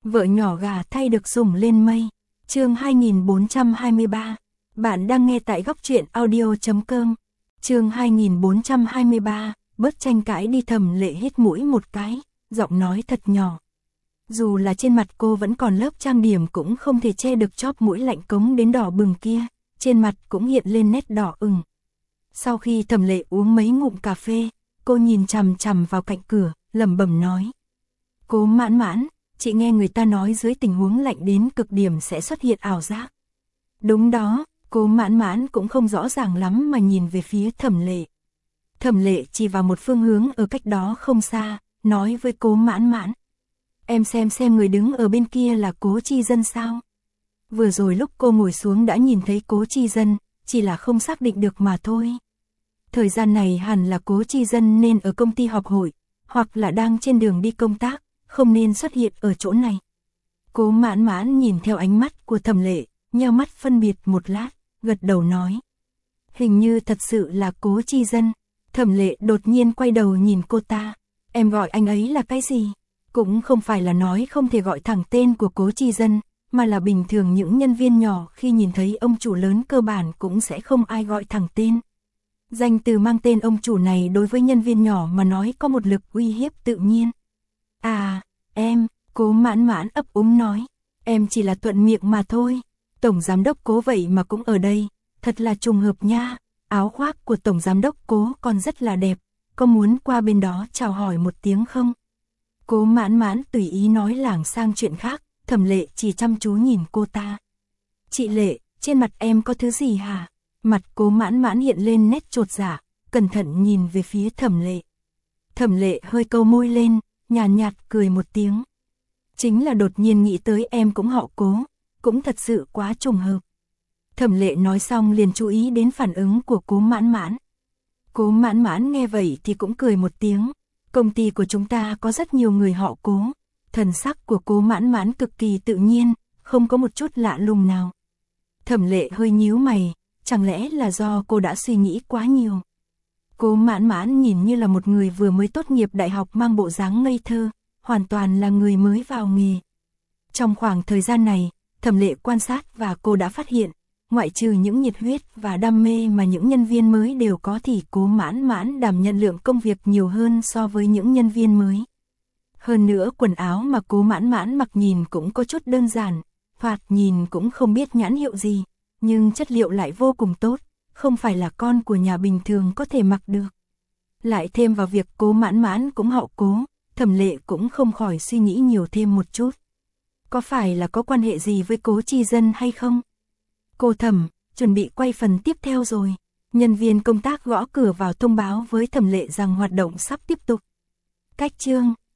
Vợ nhỏ gà thay được sủng lên mây. Chương 2423. Bạn đang nghe tại góc truyện audio.com. Chương 2423. Bớt tranh cãi đi. Thẩm Lệ hít mũi một cái, giọng nói thật nhỏ. Dù là trên mặt cô vẫn còn lớp trang điểm cũng không thể che được chóp mũi lạnh cống đến đỏ bừng kia, trên mặt cũng hiện lên nét đỏ ửng. Sau khi Thẩm Lệ uống mấy ngụm cà phê, cô nhìn chằm chằm vào cạnh cửa, lẩm bẩm nói: Cố Mãn Mãn, chị nghe người ta nói dưới tình huống lạnh đến cực điểm sẽ xuất hiện ảo giác. Đúng đó. Cố Mãn Mãn cũng không rõ ràng lắm mà nhìn về phía Thẩm Lệ. Thẩm Lệ chỉ vào một phương hướng ở cách đó không xa, nói với Cố Mãn Mãn: Em xem người đứng ở bên kia là Cố Chi Dân sao? Vừa rồi lúc cô ngồi xuống đã nhìn thấy Cố Chi Dân, chỉ là không xác định được mà thôi. Thời gian này hẳn là Cố Chi Dân nên ở công ty họp hội, hoặc là đang trên đường đi công tác, không nên xuất hiện ở chỗ này. Cố Mãn Mãn nhìn theo ánh mắt của Thẩm Lệ, nheo mắt phân biệt một lát, gật đầu nói: Hình như thật sự là Cố Chi Dân. Thẩm Lệ đột nhiên quay đầu nhìn cô ta: Em gọi anh ấy là cái gì? Cũng không phải là nói không thể gọi thẳng tên của Cố Chi Dân, mà là bình thường những nhân viên nhỏ khi nhìn thấy ông chủ lớn cơ bản cũng sẽ không ai gọi thẳng tên. Danh từ mang tên ông chủ này đối với nhân viên nhỏ mà nói có một lực uy hiếp tự nhiên. À, em, Cố Mãn Mãn ấp úng nói, em chỉ là thuận miệng mà thôi. Tổng giám đốc Cố vậy mà cũng ở đây, thật là trùng hợp nha. Áo khoác của tổng giám đốc Cố còn rất là đẹp, có muốn qua bên đó chào hỏi một tiếng không? Cố Mãn Mãn tùy ý nói lảng sang chuyện khác. Thẩm Lệ chỉ chăm chú nhìn cô ta. Chị Lệ, trên mặt em có thứ gì hả? Mặt Cố Mãn Mãn hiện lên nét chột dạ, cẩn thận nhìn về phía Thẩm Lệ. Thẩm Lệ hơi câu môi lên, nhàn nhạt cười một tiếng. Chính là đột nhiên nghĩ tới em cũng họ Cố, cũng thật sự quá trùng hợp. Thẩm Lệ nói xong liền chú ý đến phản ứng của Cố Mãn Mãn. Cố Mãn Mãn nghe vậy thì cũng cười một tiếng. Công ty của chúng ta có rất nhiều người họ Cố. Thần sắc của Cố Mãn Mãn cực kỳ tự nhiên, không có một chút lạ lùng nào. Thẩm Lệ hơi nhíu mày, chẳng lẽ là do cô đã suy nghĩ quá nhiều. Cố Mãn Mãn nhìn như là một người vừa mới tốt nghiệp đại học mang bộ dáng ngây thơ, hoàn toàn là người mới vào nghề. Trong khoảng thời gian này, Thẩm Lệ quan sát và cô đã phát hiện, ngoại trừ những nhiệt huyết và đam mê mà những nhân viên mới đều có thì Cố Mãn Mãn đảm nhận lượng công việc nhiều hơn so với những nhân viên mới. Hơn nữa quần áo mà Cố Mãn Mãn mặc nhìn cũng có chút đơn giản, thoạt nhìn cũng không biết nhãn hiệu gì, nhưng chất liệu lại vô cùng tốt, không phải là con của nhà bình thường có thể mặc được. Lại thêm vào việc Cố Mãn Mãn cũng họ Cố, Thẩm Lệ cũng không khỏi suy nghĩ nhiều thêm một chút. Có phải là có quan hệ gì với Cố Chi Dân hay không? Cô Thẩm, chuẩn bị quay phần tiếp theo rồi. Nhân viên công tác gõ cửa vào thông báo với Thẩm Lệ rằng hoạt động sắp tiếp tục. Cách chương